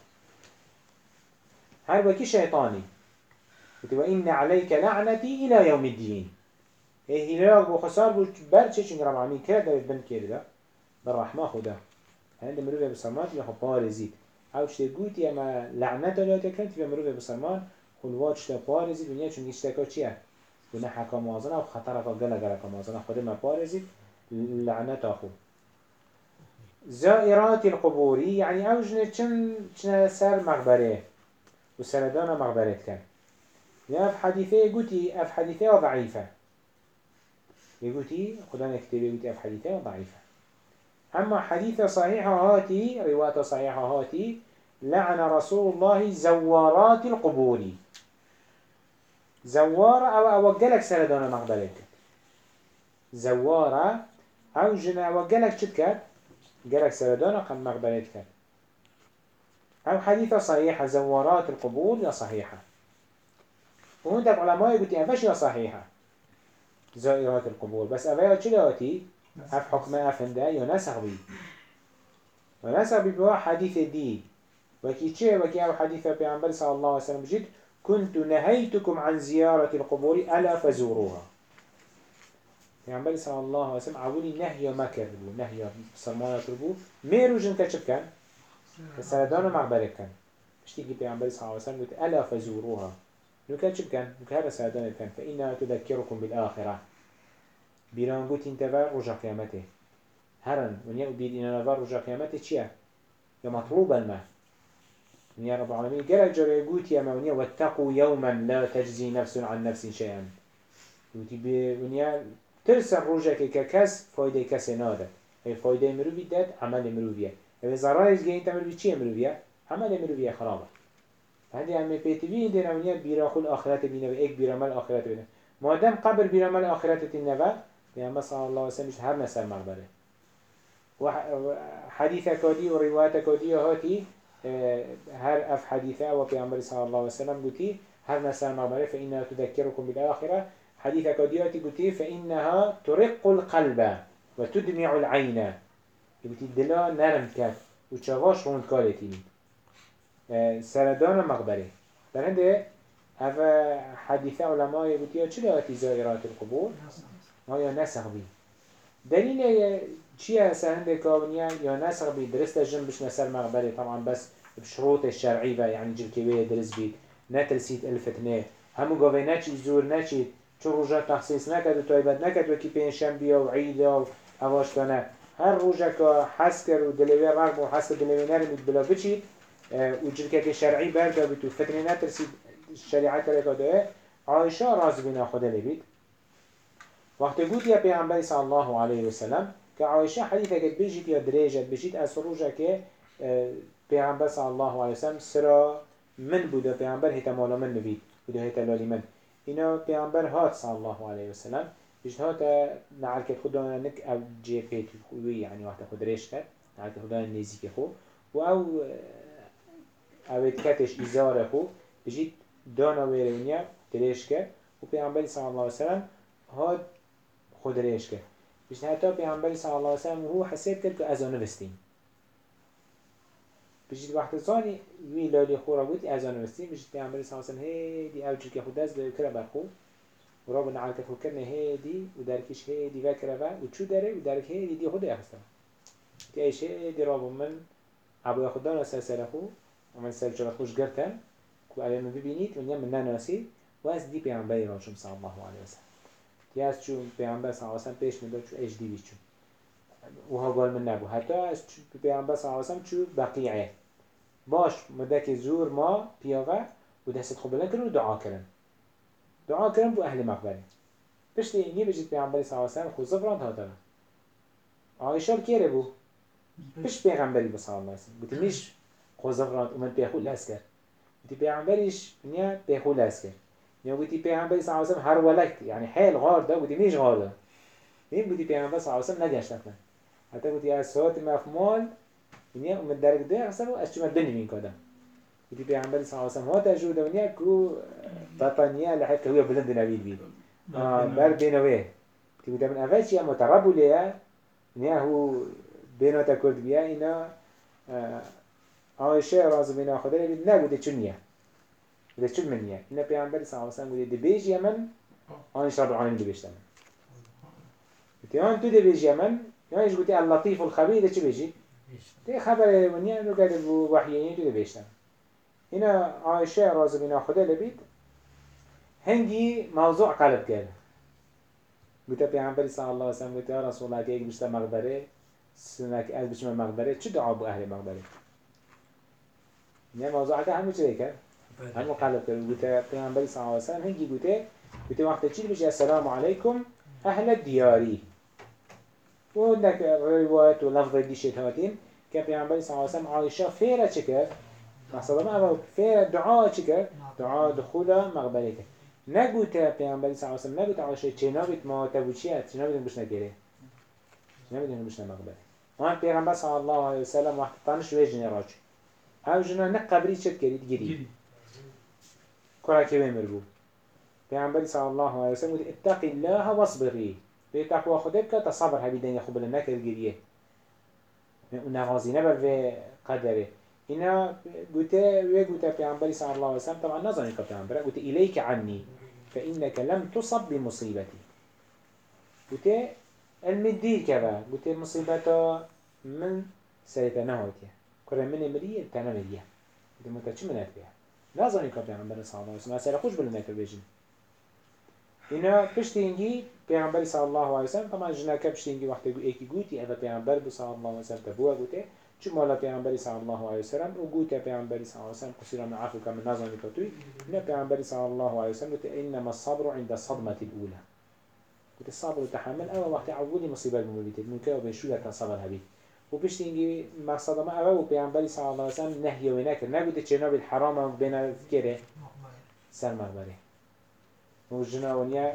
هل وكي شيطاني وإن عليك لعنتي إلى يوم الدين إيه هلاك وخسار برشة شنك رب العالمين كده دارت بند كده بالرحمة خدا عند مروفة بسلمان يخو بارزيد أو شتى قوتي أما لعنته لا تكلم تبي مروفة بسلمان خلوات شتى بارزيد ونيا چون يشتكى چيا ونحا كمازنا وخطرك جل كمازنا خدا ما بارزيد لعنته أخو زائرات القبور يعني أوجن چن سر مقبره وسردان مقبرت كان يا في حديثه قوتي أف حديثه ضعيفة يقولي خدا نكتبه يقولي أف حديثه ضعيفة أما حديث صحيحة هاتي رواية صحيحة هاتي لعن رسول الله زوارات القبور زوار أو قلق سردان مقبرت زوارة أو جنا أو قلق شد كات قلق سردان قم مقبرت كات أو حديث صحيحة زوارات القبور يا صحيحة وهندك علماء يقولي أفش يا صحيحة زائرات القبور بس أفيا تشلاتي أف حكم أفنده ينسخ بي ونسخ بي بوا حديث دي وكي تشي وكي أو حديث بيعنبال صلى الله عليه وسلم جد كنت نهيتكم عن زيارة القبور ألا فزوروها بيعنبال صلى الله عليه وسلم عولي نهي ما كربو نهي بسلمانة كربو ميرو جن كتشب كان السردان مقبرك كان اشتيكي بيعنبال صلى الله عليه وسلم قلت ألا فزوروها نوكا چب كان نوكا هذا سعدان كان فإنها تذكركم بالآخرة بيران قلت انتبه رجع قيامته هرن ونيا بيد إن نظر رجع قيامته چيا يا مطلوبا ما ونيا رب العالمين قال جرى قلت يا ونيا واتقوا يوما لا تجزي نفس عن نفس شيئا قلت ونيا ترسل رجع ككس فايدة كس ناده هي فايدة مروي داد عمل مروية إذا زرايز جاي انت مروي چيا مروية عمل مروية خرابه هندي عم بيتبين دينا ونيا بيراخل آخرات بينا وإيك بيرامل آخرات بينا ما دام قبل بيرامل آخرات النبى يعني صلى الله عليه وسلم هر نسر مقبره وحديث كودي ورواية كودي هاتي هر أف حديثة وبيعمر صلى الله عليه وسلم قلتي هر نسر مقبره فإنها تذكركم بالآخرة حديث كودي هاتي قلتي فإنها ترق القلب وتدمع العين قلتي دلا نرم كف وشغاش روند كالتيني سردان مقبره در هنده هذا حديث علماء يقولون چرا هاتي زائرات القبور ما يا نسخ بي دليل چيا سهنده كاونيا يا نسخ بي درست جن بش نسر مقبره طبعا بس بشروط الشرعية يعني جلكوية درس بي نترسيت الفتنة همو قوي ناچي زور ناچي چو روجا تخصيص نكد و طيبت نكد وكي بين شنبيا و عيدا و هواشتانه هر روجا که حس كر و دلوي رغب و حس دلوي نرمید بلا بچید وجلكة الشرعي برده بتو فتنة نترسي الشريعة ركضه عائشة راز بنا خدا لبيت وقت قلت يا پیغمبر صلى الله عليه وسلم كعائشة حديثة قد بيجيت يا دريجة بيجيت أسروجة كي پیغمبر صلى الله عليه وسلم سرا من بوده پیغمبر هتا مالا من نبيت بوده هتا لالي من إنه پیغمبر هات صلى الله عليه وسلم بيجت هات نعالك خدا نك أو جي بيت خوي يعني وقت خد ريش كد نعالك خدا نيزيك خو و اوید کتش ایزاره خو بجید دانا ویرونیا تریش کرد و پیامبری صلی الله علیه وسلم هاد خود ریش کرد بجید حتی پیامبری صلی الله علیه وسلم هو حساب کرد که از آن وستیم بجید وقت زانی وی لالی خورا بود از آن وستیم بجید پیامبری صلی الله علیه وسلم هی دی اوجی که خود از به کرا برخو وربنا على كفو كرنا هادي وداركش هادي فكرة وشو داري ودارك هادي دي خده أخسته تيش هادي رابو من أبو ياخدان وسلسل أخو ومن سلسل أخوش قرتن كو أبي من ببينيت ونيا من ناناسي وأس دي بيعنبري راشم صلى الله عليه وسلم تياس شو بيعنبر صلى الله عليه وسلم بيش من دول شو إيش دي بيشو وها قال من نبو حتى أس بيعنبر صلى الله عليه وسلم شو بقيعه باش مدك زور ما بياغا ودست خبلن كرن ودعا كرن دعا كرن بو أهل مقبره پشتی اینگی بجید پیامبری صلی الله علیه و سلم خود زفران هاتن عایشه کیره بو پشت پیامبری صلی الله علیه و سلم گویی میش خود زفران اومد پیخول لاس کرد گویی پیامبریش نیا پیخول لاس کرد نیا گویی پیامبری صلی الله علیه و سلم هر ولکت یعنی حال غار ده گویی میش غار ده نیم گویی پیامبر صلی الله علیه و سلم نگشت اصلا حتی گویی از ساعت مفهوم نیا اومد درک ده اصلا از چی مدنی مین کدام گویی پیامبری صلی الله علیه و سلم ها تجربه نیا کو بطنیه لحد که هو بلند نبید بید بر بينوه تقول من أفاش يا متربو ليه إنه هو بينه تكرد بيا إنه عايشة راز بينه خدره بيد نقول ده شنية ده شو منية إنه بيعمل صلى الله عليه وسلم قول ده بيج يمن عايش رب العالمين ده بيجتمع تيان تو ده بيج يمن يعني إيش قلت اللطيف والخبير ده شو بيجي ده خبر منية إنه قاعد بوحيين تو ده بيجتمع هنا عايشة راز بينه خدره بيد هنگی موضوع قلب کرد گوته پیامبر صلی الله علیه و سلم گوته یا رسول الله که یک بشت مقبره سنک از بشم مقبره چه دعا بو اهل مقبره نه موضوع که همه چه کرد همه قلب کرد گوته پیامبر صلی الله علیه و سلم هنگی گوته وقت چی بشه السلام علیکم اهل دیاری و عندك روایت و لفظ دیشت هاتین که پیامبر صلی الله علیه و سلم عایشه فیره چه کرد مثلا ما فیره دعا چه کرد دعا دخول مقبره کرد نگوته پیامبری صلی الله علیه و سلم نگوته عایشه چه نبید ما تبوچیه چه نبید بش نگیره چه نبید بش نمقبره آن پیامبر صلی الله علیه و سلم وقت تنش وجه راج او جنا نه قبری چت کرید گیری کلا که بمر بو پیامبری صلی الله علیه و سلم گفت اتق الله واصبری به تقوا خودت که تصبر هبی دنیا خوب بلند نکرد گیریه نغازی نبر به قدره اینا گوته پیامبری صلی الله علیه و سلم طبعا نزانی که پیامبره گوته الیک عنی فإنك لم تصب بمصيبتي قلت المدير كذا قلت مصيبته من سيتنا هاتيه كل من مريه تنا مريه قلت متى شو منات بيها لا ظني كابي عن بني صلى الله عليه وسلم أسأل خوش بالناك البيجين هنا بشتينجي بيعمل صلى الله عليه وسلم طبعا جناك بشتينجي وقت إيكي قوتي هذا بيعمل صلى الله عليه وسلم تبوه قلت شو مالا پیامبری صلی الله علیه و سلم و گوته پیامبری صلی الله علیه و سلم قصیرا من عفو کم نظامی کتوی نه پیامبری صلی الله علیه و سلم گوته انما الصبر عند الصدمة الأولى گوته الصبر تحمل اول وقت عوضی مصیبت مولید من که به شوره صبر هبی و پیش اینگی مقصد ما اول پیامبری صلی الله علیه و سلم نهی و نکرد نگوته جناب الحرام بین فکره سر مقبره و جناونیا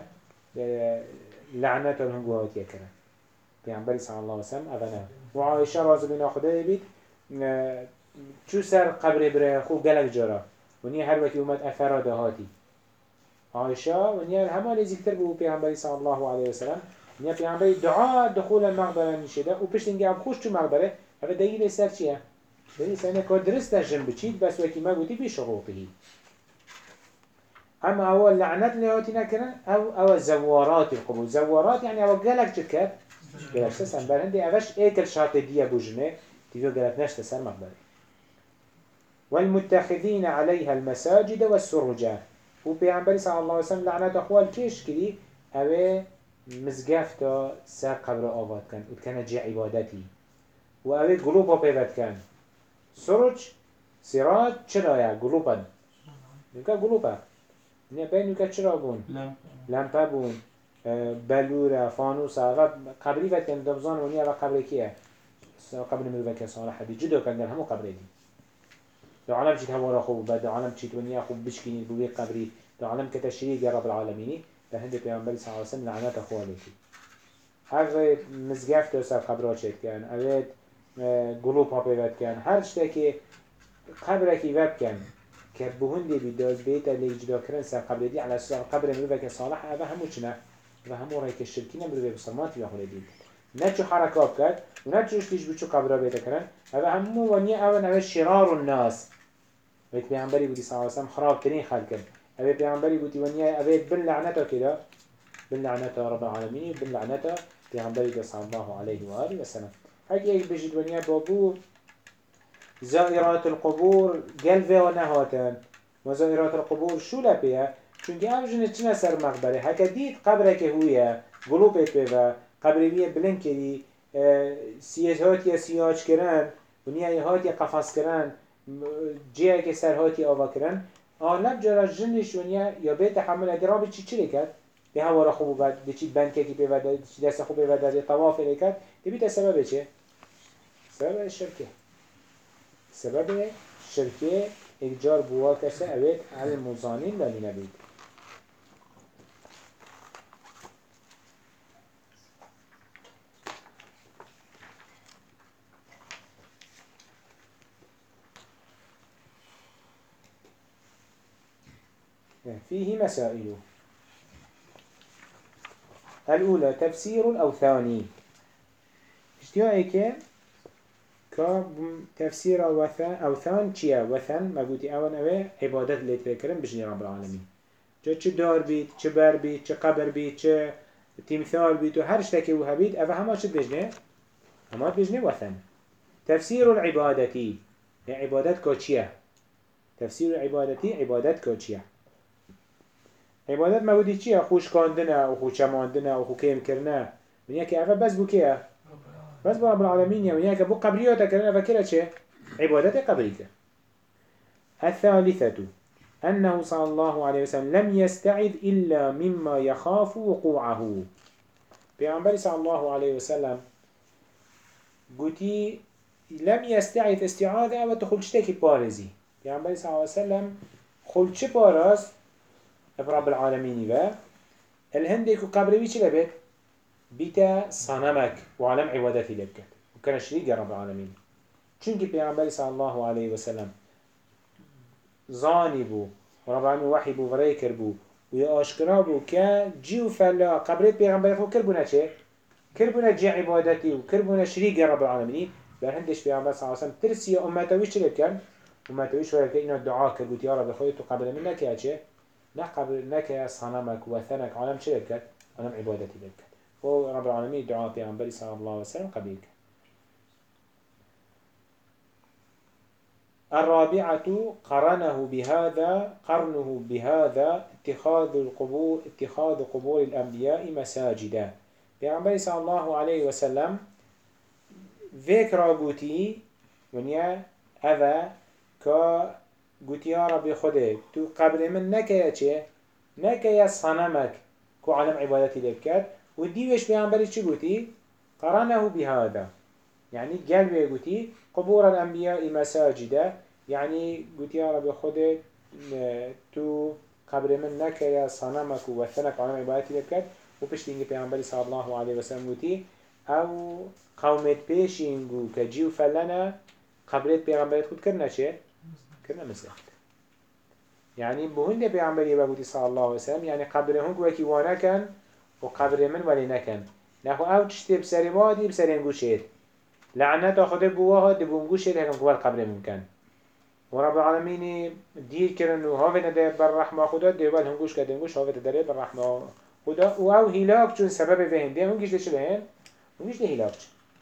لعنت لهم گوهاتی کرد پیامبری صلی الله علیه و سلم اونا و عایشه راضی بنا خدای بید چو سر قبر بره خو گلک جرا و نیا هر وقتی اومد افراد هاتی عایشه و نیا همه نزدیکتر به پیامبری صلی الله علیه و سلم نیا پیامبری دعا دخول المقبره نشده و پشت اینکه اب خوش تو مقبره هذا دلیل سر چیه؟ دلیل سر اینه که درست جنب بچید بس وقتی ما گویی بی شروطی اما اول لعنت لهاتی نکردن او زوارات القبور زوارات یعنی او گلک چه کرد؟ گلک سن برهنده اوش ایکل شرط دیه بوجنه تيجو قالت نشت سر مقبري والمتخذين عليها المساجد والسرجات وبيعنبري صلى الله عليه وسلم لعنات أخوال كيش كري أوه مزقافتا سر قبر آباد كان وكان جي عبادتي وأوه قلوبا بيبت كان سرج سراج چرايا قلوبا نوكا قلوبا نيا بين نوكا چرا بون لامپا بون بلورة فانوسا قبري فت كان دبزان ونيا وقبر كيه قبل مروفك صالح هذه جدا كان همو قبري دي لو عالم جيت هوا خوب بعد عالم جيت ونيا خوب بشكيني بوي قبري لو عالم كتشريع يا رب العالمين فهند بيعمل صلى الله عليه وسلم لعنات أخوانيتي هر مزجاف توسع قبرات شد كان أويت قلوب هابيت كان هر شتى قبرك يباب كان كبهندي بدال بيت اللي جدا كرن سر قبر دي على أساس قبر مروفك صالح هذا همو شنا وهمو رايك الشركين مروفك بصمات يأخذ دين نچو حركات كات ونچوش تيش بچو قبره بيتا كرن هذا همو ونيا اول هذا شرار الناس بيت بيعنبري بودي صلى الله عليه وسلم خراب ترين خلقن هذا بيعنبري بودي ونيا هذا بن لعنته كده باللعنة رب العالمين باللعنة پیغمبری صلی الله علیه و آله و سلم. هک یک بجید ونیا بابو زائرات القبور قلب و نهاتن و زائرات القبور شو لبیه؟ چونکه هم جنه چنه سر مقبره هکا دید قبره که هویه گلوبت بیوه قبره بیه بلند کری سیه هاتی سیاج کرن ونیا هاتی قفص کرن جیه که سر هاتی آوا کرن آنب جرا جنش ونیا یا بیت حمل اگر رابط چی لکد؟ به هوا را خوب بود چی بند که بیوه دست خوب بیوه طواف لکد دبیت سبب چه؟ سبب الشركه سبب الشركه إجار بواكسة أويت على المظانين لمن بيت فيه مسائل الأولى تفسير الأوثاني اشتياء تفسير أوثان چيا وثن ما قلتي أولا أوه عبادت اللي تذكرن بجني رب العالمين جا چه دار بيت چه بر بيت چه قبر بيت چه تمثال بيت وهر شتكي وها بيت أفا هما شد بجني هما بجني وثن تفسير العبادتي عبادت كوچيا تفسير العبادتي عبادت كوچيا عبادت ما قلتي چيا خوش كاندنا وخو چماندنا وخو كيم كرنا من يكي أفا بس بو كيا بس برب العالمين يعني هيك بو قبريات كرنا فكرة شيء عبادة قبرية. الثالثة أنه صلى الله عليه وسلم لم يستعذ إلا مما يخاف وقوعه. بيعنبري صلى الله عليه وسلم قلتي لم يستعذ استعاذة وتخلشتكي بارزي. بيعنبري صلى الله عليه وسلم خلش بارز برب العالمين و الهندك وقبري بيش لبيت بيتا صنمك وعلم عبادتي لبكت وكان شريك رب العالمين چونك پیغمبر صلى الله عليه وسلم ظاني بو ورب العالمين وحي بو وريكر بو ويا آشكرا بو كا جيو فلا قبرت پیغمبر خو كربونا چه؟ كربونا جي عبادتي وكربونا شريك رب العالمين برهندش پیغمبر صلى الله عليه وسلم ترسي امتويش چه لبكن؟ امتويش وريكر اينا الدعاء كربوت يا رب خويتو قبل منك يا چه؟ لا قبل منك يا صنمك وثنك عالم چه لبكت؟ عالم عبادتي لبكت رب العالمين دعاء پیغمبر صلى الله عليه وسلم قبيل. الرابعة قرنه بهذا اتخاذ قبور الأنبياء مساجدا. پیغمبر صلى الله عليه وسلم ذكر قوتي ونيا هذا كا قوتي يا ربي خده تو قبر من نكيا چه نكيا صنمك كو عالم عبادتي لبكت وديوش بيعنبري چه قوتي؟ قرنه بهذا يعني قلبه قوتي قبور الأنبياء مساجدا يعني قوتي يا رب خودت تو قبر من نكيا صنمك ووثنك عالم عبادتي لبكت وبشتينجي بيعنبري صلى الله عليه وسلم قوتي او قومت بيشينجو كجيو فلنا قبرت بيعنبري خود كرنا چه؟ كرنا مساجد يعني بهند بيعنبري بقوتي صلى الله عليه وسلم يعني قبرهم وكي وانا كان وقبر من ولي نكن نحو او تشتي بسري وادي بسري نقول شير لعنة خده بواها دبونقو شير هكذا قوال قبر ممكن ورب العالمين دير كرن وهاوه نده بالرحمة خدا ديوال هنگوش كده هنگوش هاوه تدره بالرحمة خدا و او هلاك چون سبب فهم ده هنگيش ده چه لهن؟ هنگيش ده هلاك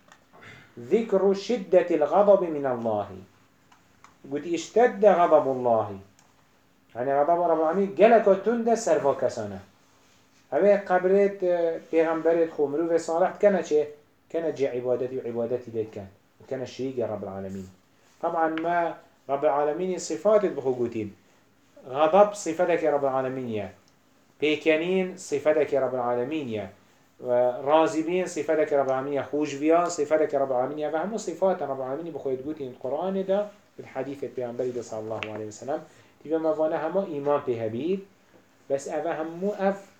ذكر شدة الغضب من الله قلت اشتد غضب الله يعني غضب رب العالمين قلقا تند سرفا كسانه هذا قبرت پیغمبرت خو مروف صالح كان چه؟ كان جي عبادتي وعبادتي ليت كان وكان الشريك يا رب العالمين. طبعا ما رب العالمين صفات بخوجوتين غضب صفتك يا رب العالمين يا بيكانين صفتك يا رب العالمين يا راضبين صفتك يا رب العالمين يا خوشبيان صفتك يا رب العالمين يا فهم صفات رب العالمين بخوجوتين القرآن ده بالحديث البيغمبري صلى الله عليه وسلم تبقى ما فانا هما إيمان بهبيد بس أفهمو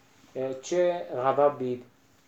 چه غضب بید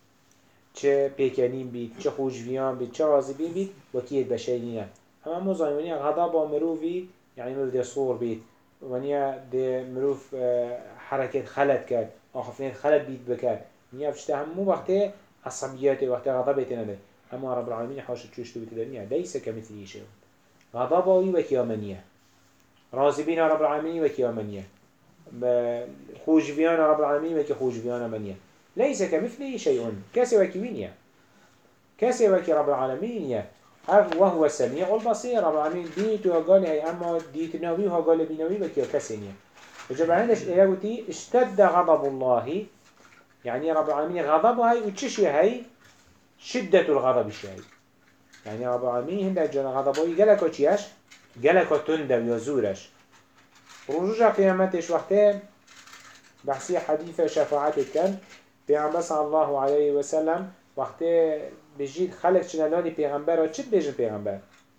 چه پیکنین بید چه خوشویان بید چه راضی بید وکیت بشرینه همه موزانی ونیا غضب و مروفی یعنی مروف ده صور بید ونیا ده مروف حرکت خلط کرد آخفین خلط بید بکرد ونیا فشته همو وقت عصبیت وقت غضبت نده اما رب العالمین حاشد چوشتو بید دنیا لیس کمثلی شیء غضب وی وکیامنیه راضی بین رب العالمین وکیامنیه خوشویان رب العالمین وکی خوشویان منیه ليس كمثله شيء كسي وكيوينيا كسي وكي رب العالمين وهو السميع البصير رب العالمين ديت وقال هي أما ديت ناوي وقال بناوي وكي كسينيا وجب عندش إياوتي اشتد غضب الله يعني رب العالمين غضبه هاي وتششي هاي شدة الغضب الشيء يعني رب العالمين هنده جل غضبه جلك وتشيش جلك وتندب يزورش رجوع قيامتش وقته بحثي حديث شفاعتك كان بيغمبر صلى الله عليه وسلم وقته بجيد خلق شنالاني بيغمبر و چد بيجن بيغمبر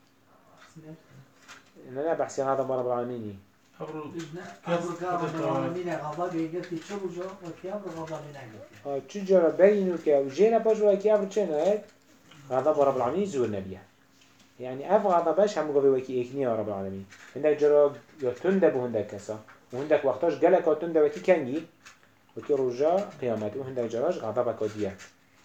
إننا بحثي غضب رب العالمين قبر رب العالمين غضب يقفتي شو رجوع وكي أمر غضب ينقفتي چو جرا بينو که و جينا باش و اكي افر چه نهاية غضب رب العالمين زور نبيه يعني اف غضبش هم قوي وكي اكني رب العالمين هندك جرا يا تنده به هندك كسا وهندك وقتاش جلك تنده وكي كنجي وكي رجاء قيامته وهندك جراش غضبك وديه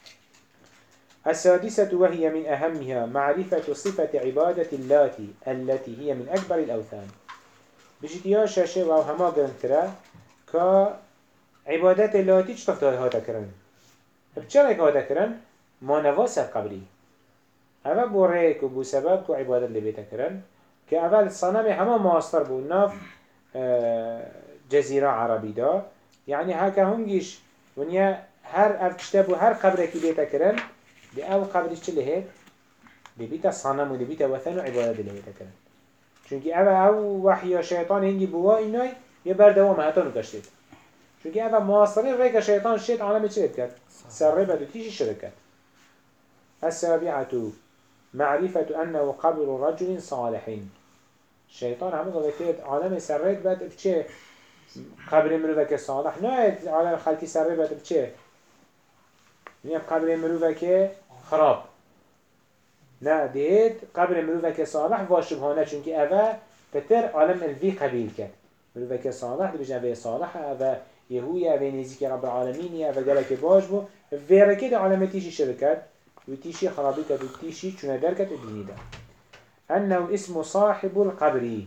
السادسة وهي من أهمها معرفة صفة عبادة اللات التي هي من أكبر الأوثان بجديا شاشة وهما قرنترا كعبادة اللاتي تشتغل هاتا كرن بچرك هاتا كرن ما نواسب قبري اول بوريك وبو سبب كو عبادة اللي بيتا كرن كأول صنم هما ماستر بو ناف جزيرة عربي دا يعني هكا هنجيش ونيا هر افتشتبو هر قبركي بيتا كرن دي او قبرش چه لهيت دي بيتا صنم و دي بيتا وثن و عبادة اللي بيتا كرن چونكي او وحي شيطان هنجي بوا ايناي يبر دوام هتانو كشتت چونكي او ماسترين ريك شيطان شيط عالمي چلت كرن سر بدو تيجي شركت السابعة معرفة أنه قبر رجل صالح الشيطان عمو قلت عالم سريت بات بچه قبر مروفك صالح نايت عالم خلقي سريت بات بچه نيب قبر مروفك خراب نا ديت قبر مروفك صالح واشبهانه چونك اوه بتر عالم الفي قبيل كد مروفك صالح دي بجن اوه صالح اوه يهوية اوه نزيك رب العالمين اوه قلق باش بو فيركه دي عالم تيشي شركت وتيشي خرابي كد وتيشي چونه در كد الديني ده أنه اسم صاحب القبر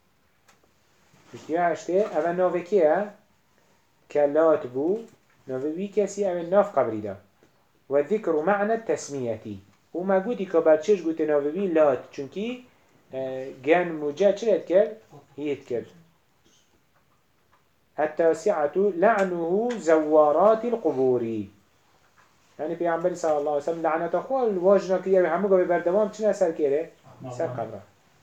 اشتيا اشتيا اوه نوه كيه كلات بو نوه بي كسي اوه ناف قبري ده وذكر معنى التسمية وما قوتي كبرچش قوتي نوه بي لات چونكي جان مجا چلت كر هيت كر التاسعة لعنه زوارات القبور يعني پیامبر صلی الله علیه و سلم لعنت اخوه الواجنا كده همو قبل بردوام چنه سر كره سر قبره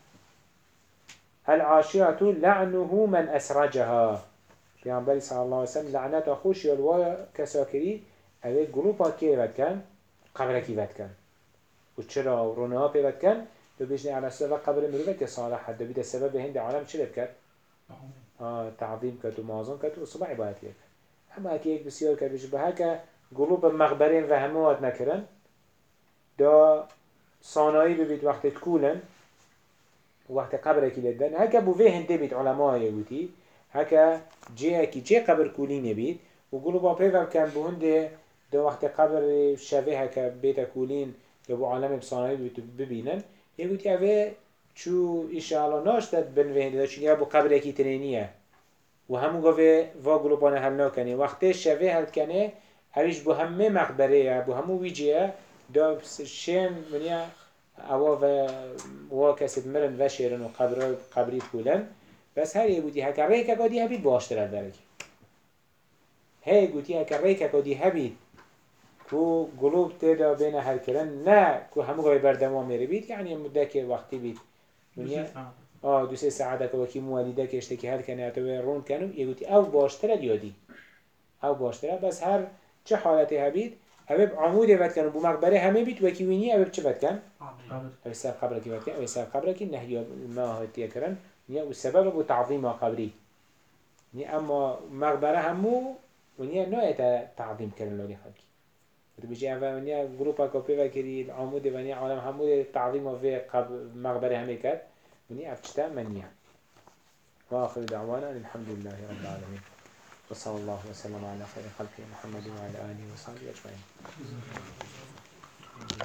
العاشرة لعنه من أسرجها پیامبر صلی الله علیه و سلم لعنت اخوش یلوا کساکری اوه گروپا که ود کن قبره کی ود کن و چرا و رونه ها پی ود کن تو بیشنی على سبب قبر مروه که صالح حد بید سبب هند عالم چه لب کرد؟ تعظیم کرد و معظم کرد و صبح عبادت کرد اما اکی یک بسیار کرد بشه به هکه قلوب مغبرين وهموات نكرن دا صانعي ببيت وقت تكولن وقت قبرك لدن هكا بوفيه هنده بيت علماء يقولي هكا جيكي جي قبر كولين يبيت وقلوبا بيفر كان بوهنده دا وقت قبر شبه هكا بيت كولين دا بو عالم بصانعي ببينن يقولي اوه چو إشاءالله ناشتد بن وهنده دا چونك ابو قبركي ترينيه وهمو قوه وا قلوبانا هل ناكنه وقت شبه هل کنه هریش بو همه مقبره بو همو ویجیه دا شین منیا اوا و کسی مرن و شیرن و قبری کولن بس هر یه بودی هکر ریکه کدی هبید باشتر درک هی گوتی هکر ریکه کدی هبید کو قلوب تدا بین هر کرن نه کو همو گوی بردوام میره بید یعنی مدت که وقتی بید منیا دو سه ساعته که وکی موالیده که اشته که هر کنه اتوه رون کنو یه گوتی او باشتر دیادی او باشتر بس هر چه حالتی هبید اوه عمودی ود کن و بو مقبره همه بید وکی وینی اوه چه ود کن؟ اوه سر قبره کی ود کن اوه سر قبره کی نهی ما هاتیه کرن و سبب بو تعظیم قبری اما مقبره همو ونیا نایت تعظیم کرن لولی خلکی تو بجی اوه ونیا گروپا کپی وکری عمودی ونیا عالم همو تعظیم و مقبره همه کرد ونیا افچتا منیا و آخر دعوانا الحمد لله رب العالمين وصلى الله وسلم على خير خلقه محمد وعلى آله وصحبه أجمعين